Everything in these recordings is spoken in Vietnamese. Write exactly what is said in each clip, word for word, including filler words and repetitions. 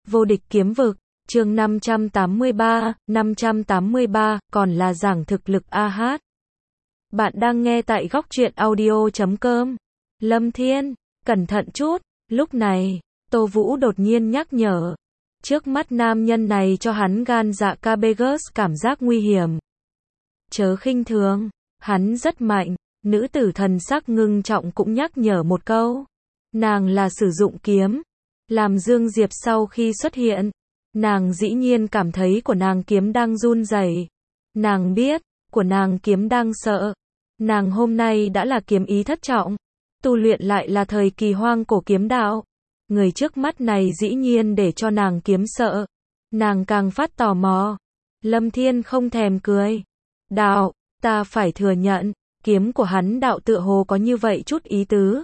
Vô địch kiếm vực, chương năm trăm tám mươi ba, năm trăm tám mươi ba, còn là giảng thực lực a hát. Bạn đang nghe tại góc truyện audio chấm com. Lâm Thiên, cẩn thận chút, lúc này, Tô Vũ đột nhiên nhắc nhở. Trước mắt nam nhân này cho hắn gan dạ Cabegus cảm giác nguy hiểm. Chớ khinh thường, hắn rất mạnh, nữ tử thần sắc ngưng trọng cũng nhắc nhở một câu. Nàng là sử dụng kiếm. Làm Dương Diệp sau khi xuất hiện, nàng dĩ nhiên cảm thấy của nàng kiếm đang run rẩy. Nàng biết, của nàng kiếm đang sợ. Nàng hôm nay đã là kiếm ý thất trọng, tu luyện lại là thời kỳ hoang cổ kiếm đạo. Người trước mắt này dĩ nhiên để cho nàng kiếm sợ. Nàng càng phát tò mò. Lâm Thiên không thèm cười. Đạo, ta phải thừa nhận, kiếm của hắn đạo tựa hồ có như vậy chút ý tứ.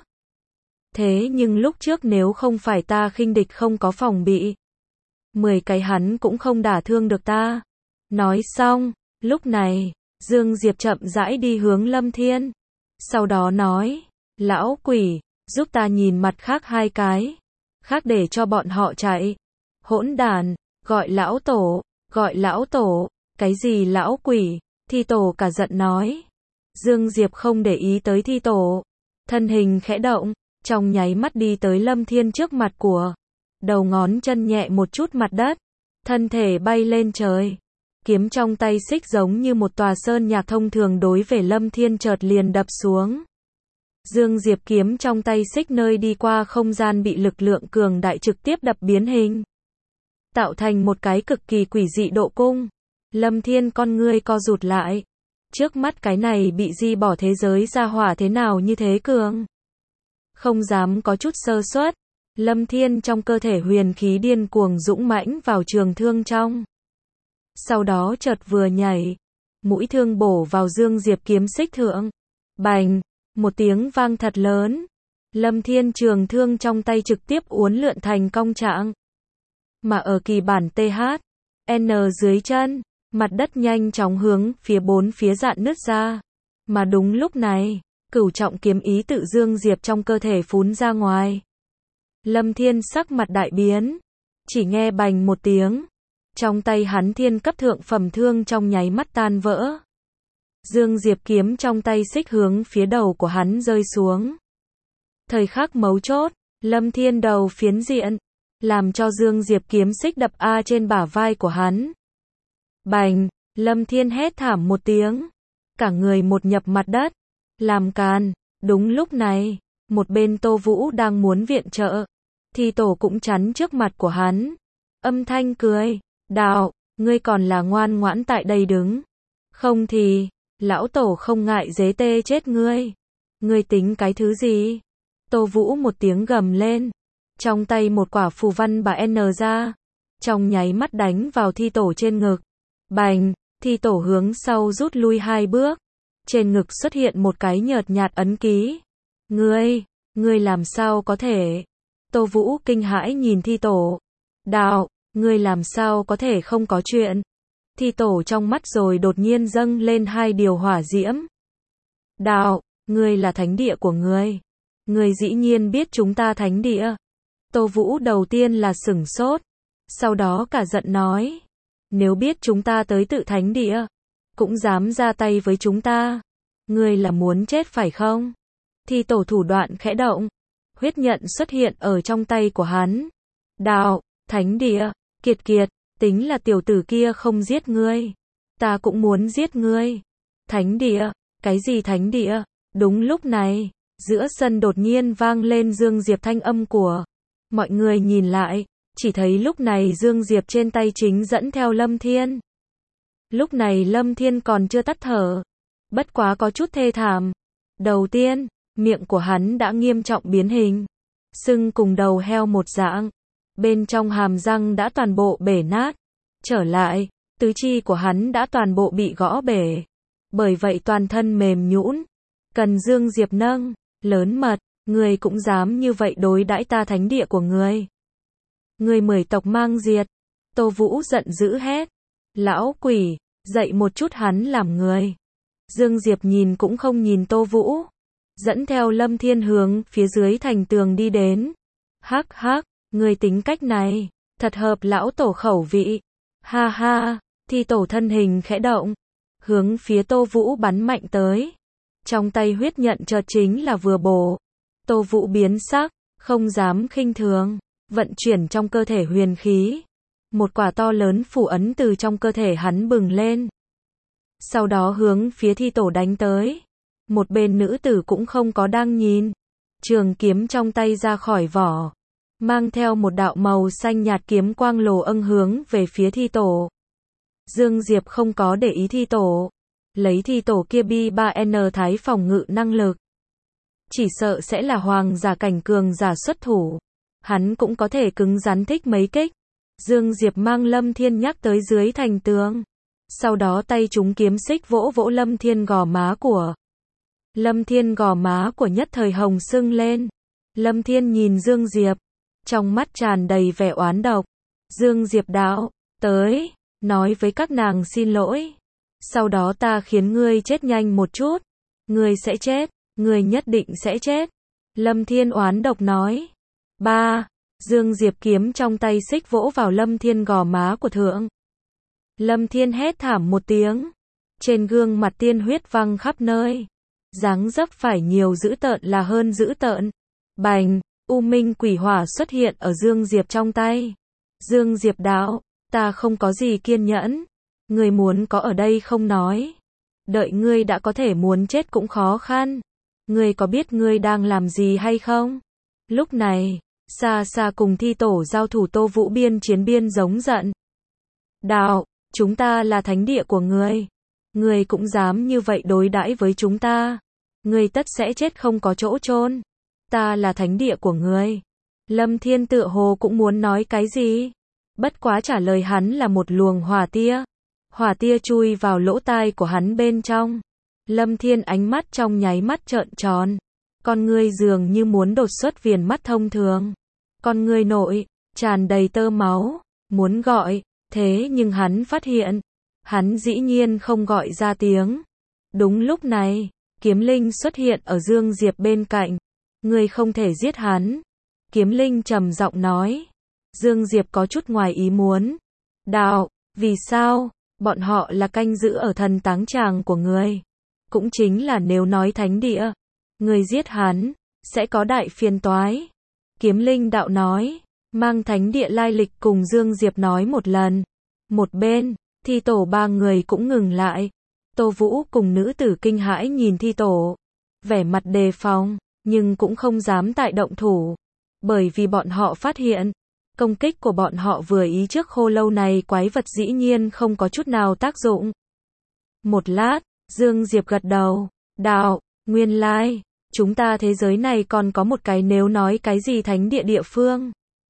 Thế nhưng lúc trước nếu không phải ta khinh địch không có phòng bị, mười cái hắn cũng không đả thương được ta. Nói xong, lúc này, Dương Diệp chậm rãi đi hướng Lâm Thiên. Sau đó nói, lão quỷ, giúp ta nhìn mặt khác hai cái. Khác để cho bọn họ chạy. Hỗn đàn, gọi lão tổ, gọi lão tổ, cái gì lão quỷ, thi tổ cả giận nói. Dương Diệp không để ý tới thi tổ. Thân hình khẽ động, trong nháy mắt đi tới Lâm Thiên trước mặt của. Đầu ngón chân nhẹ một chút mặt đất. Thân thể bay lên trời. Kiếm trong tay xích giống như một tòa sơn nhạc thông thường đối về Lâm Thiên chợt liền đập xuống. Dương Diệp kiếm trong tay xích nơi đi qua không gian bị lực lượng cường đại trực tiếp đập biến hình. Tạo thành một cái cực kỳ quỷ dị độ cung. Lâm Thiên con ngươi co rụt lại. Trước mắt cái này bị di bỏ thế giới ra hỏa thế nào như thế cường. Không dám có chút sơ suất. Lâm Thiên trong cơ thể huyền khí điên cuồng dũng mãnh vào trường thương trong. Sau đó chợt vừa nhảy. Mũi thương bổ vào Dương Diệp kiếm xích thượng. Bành! Một tiếng vang thật lớn. Lâm Thiên trường thương trong tay trực tiếp uốn lượn thành cong trạng. Mà ở kỳ bản tê hát, N dưới chân, mặt đất nhanh chóng hướng phía bốn phía dạn nứt ra. Mà đúng lúc này, cửu trọng kiếm ý tự Dương Diệp trong cơ thể phún ra ngoài. Lâm Thiên sắc mặt đại biến. Chỉ nghe bành một tiếng. Trong tay hắn thiên cấp thượng phẩm thương trong nháy mắt tan vỡ. Dương Diệp kiếm trong tay xích hướng phía đầu của hắn rơi xuống. Thời khắc mấu chốt, Lâm Thiên đầu phiến diện, làm cho Dương Diệp kiếm xích đập A trên bả vai của hắn. Bành, Lâm Thiên hét thảm một tiếng. Cả người một nhập mặt đất. Làm càn, đúng lúc này, một bên Tô Vũ đang muốn viện trợ. Thì tổ cũng chắn trước mặt của hắn. Âm thanh cười, đạo, ngươi còn là ngoan ngoãn tại đây đứng. Không thì... Lão tổ không ngại dế tê chết ngươi. Ngươi tính cái thứ gì? Tô Vũ một tiếng gầm lên. Trong tay một quả phù văn bà N ra. Trong nháy mắt đánh vào thi tổ trên ngực. Bành, thi tổ hướng sau rút lui hai bước. Trên ngực xuất hiện một cái nhợt nhạt ấn ký. Ngươi, ngươi làm sao có thể? Tô Vũ kinh hãi nhìn thi tổ. Đạo, ngươi làm sao có thể không có chuyện? Thi tổ trong mắt rồi đột nhiên dâng lên hai điều hỏa diễm. Đạo, ngươi là thánh địa của ngươi. Ngươi dĩ nhiên biết chúng ta thánh địa. Tô Vũ đầu tiên là sửng sốt. Sau đó cả giận nói. Nếu biết chúng ta tới tự thánh địa, cũng dám ra tay với chúng ta. Ngươi là muốn chết phải không? Thi tổ thủ đoạn khẽ động. Huyết nhận xuất hiện ở trong tay của hắn. Đạo, thánh địa, kiệt kiệt. Tính là tiểu tử kia không giết ngươi, ta cũng muốn giết ngươi. Thánh địa, cái gì thánh địa? Đúng lúc này, giữa sân đột nhiên vang lên Dương Diệp thanh âm của. Mọi người nhìn lại, chỉ thấy lúc này Dương Diệp trên tay chính dẫn theo Lâm Thiên. Lúc này Lâm Thiên còn chưa tắt thở, bất quá có chút thê thảm. Đầu tiên, miệng của hắn đã nghiêm trọng biến hình, sưng cùng đầu heo một dạng. Bên trong hàm răng đã toàn bộ bể nát. Trở lại, tứ chi của hắn đã toàn bộ bị gõ bể. Bởi vậy toàn thân mềm nhũn. Cần Dương Diệp nâng, lớn mật, ngươi cũng dám như vậy đối đãi ta thánh địa của ngươi. Ngươi mười tộc mang diệt. Tô Vũ giận dữ hét. Lão quỷ, dậy một chút hắn làm người. Dương Diệp nhìn cũng không nhìn Tô Vũ. Dẫn theo Lâm Thiên hướng phía dưới thành tường đi đến. Hắc hắc. Ngươi tính cách này, Thật hợp lão tổ khẩu vị. Ha ha, thi tổ thân hình khẽ động, hướng phía Tô Vũ bắn mạnh tới. Trong tay huyết nhận chợt chính là vừa bổ. Tô Vũ biến sắc, không dám khinh thường, vận chuyển trong cơ thể huyền khí. Một quả to lớn phủ ấn từ trong cơ thể hắn bừng lên. Sau đó hướng phía thi tổ đánh tới. Một bên nữ tử cũng không có đang nhìn. Trường kiếm trong tay ra khỏi vỏ. Mang theo một đạo màu xanh nhạt kiếm quang lồ âng hướng về phía thi tổ. Dương Diệp không có để ý thi tổ. Lấy thi tổ kia bi ba N thái phòng ngự năng lực. Chỉ sợ sẽ là hoàng giả cảnh cường giả xuất thủ. Hắn cũng có thể cứng rắn thích mấy kích. Dương Diệp mang Lâm Thiên nhắc tới dưới thành tường. Sau đó tay chúng kiếm xích vỗ vỗ Lâm Thiên gò má của. Lâm Thiên gò má của nhất thời hồng sưng lên. Lâm Thiên nhìn Dương Diệp. Trong mắt tràn đầy vẻ oán độc. Dương Diệp đạo, tới, nói với các nàng xin lỗi. Sau đó ta khiến ngươi chết nhanh một chút. Ngươi sẽ chết, ngươi nhất định sẽ chết. Lâm Thiên oán độc nói. Ba, Dương Diệp kiếm trong tay xích vỗ vào Lâm Thiên gò má của thượng. Lâm Thiên hét thảm một tiếng. Trên gương mặt tiên huyết văng khắp nơi. Dáng dấp phải nhiều dữ tợn là hơn dữ tợn. Bành, U Minh quỷ hỏa xuất hiện ở Dương Diệp trong tay. Dương Diệp đạo, ta không có gì kiên nhẫn. Ngươi muốn có ở đây không nói. Đợi ngươi đã có thể muốn chết cũng khó khăn. Ngươi có biết ngươi đang làm gì hay không? Lúc này, xa xa cùng thi tổ giao thủ Tô Vũ biên chiến biên giống giận. Đạo, chúng ta là thánh địa của ngươi. Ngươi cũng dám như vậy đối đãi với chúng ta. Ngươi tất sẽ chết không có chỗ chôn. Ta là thánh địa của ngươi. Lâm Thiên tựa hồ cũng muốn nói cái gì. Bất quá trả lời hắn là một luồng hỏa tia. Hỏa tia chui vào lỗ tai của hắn bên trong. Lâm Thiên ánh mắt trong nháy mắt trợn tròn. Con ngươi dường như muốn đột xuất viền mắt thông thường. Con ngươi nội, tràn đầy tơ máu. Muốn gọi, thế nhưng hắn phát hiện. Hắn dĩ nhiên không gọi ra tiếng. Đúng lúc này, kiếm linh xuất hiện ở Dương Diệp bên cạnh. Ngươi không thể giết hắn. Kiếm linh trầm giọng nói. Dương Diệp có chút ngoài ý muốn. Đạo, vì sao? Bọn họ là canh giữ ở thần táng tràng của ngươi. Cũng chính là nếu nói thánh địa. Ngươi giết hắn, sẽ có đại phiền toái. Kiếm linh đạo nói. Mang thánh địa lai lịch cùng Dương Diệp nói một lần. Một bên, thi tổ ba người cũng ngừng lại. Tô Vũ cùng nữ tử kinh hãi nhìn thi tổ. Vẻ mặt đề phòng, nhưng cũng không dám tại động thủ. Bởi vì bọn họ phát hiện, công kích của bọn họ vừa ý trước khô lâu này quái vật dĩ nhiên không có chút nào tác dụng. Một lát, Dương Diệp gật đầu. Đạo, nguyên lai, chúng ta thế giới này còn có một cái nếu nói cái gì thánh địa địa phương.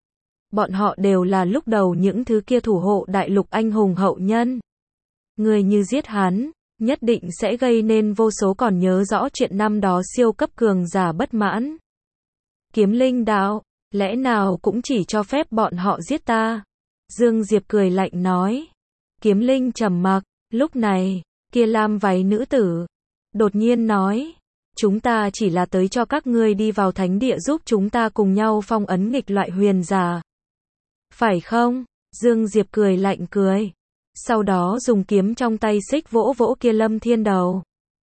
Bọn họ đều là lúc đầu những thứ kia thủ hộ đại lục anh hùng hậu nhân. Người như giết hắn, nhất định sẽ gây nên vô số còn nhớ rõ chuyện năm đó siêu cấp cường giả bất mãn. Kiếm linh đạo, lẽ nào cũng chỉ cho phép bọn họ giết ta? Dương Diệp cười lạnh nói. Kiếm linh trầm mặc, lúc này, kia lam váy nữ tử, đột nhiên nói. Chúng ta chỉ là tới cho các ngươi đi vào thánh địa giúp chúng ta cùng nhau phong ấn nghịch loại huyền giả. Phải không? Dương Diệp cười lạnh cười. Sau đó dùng kiếm trong tay xích vỗ vỗ kia Lâm Thiên đầu.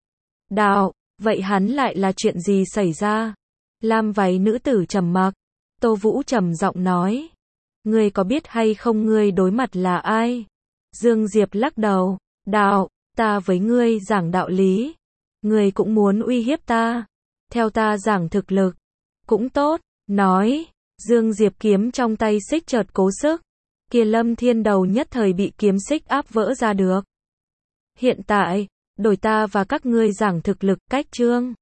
Đạo, vậy hắn lại là chuyện gì xảy ra? Lam váy nữ tử trầm mặc. Tô Vũ trầm giọng nói. Ngươi có biết hay không ngươi đối mặt là ai? Dương Diệp lắc đầu. Đạo, ta với ngươi giảng đạo lý. Ngươi cũng muốn uy hiếp ta. Theo ta giảng thực lực. Cũng tốt, nói. Dương Diệp kiếm trong tay xích chợt cố sức. Kia Lâm Thiên đầu nhất thời bị kiếm xích áp vỡ ra được. Hiện tại, đổi ta và các ngươi giảng thực lực cách chương.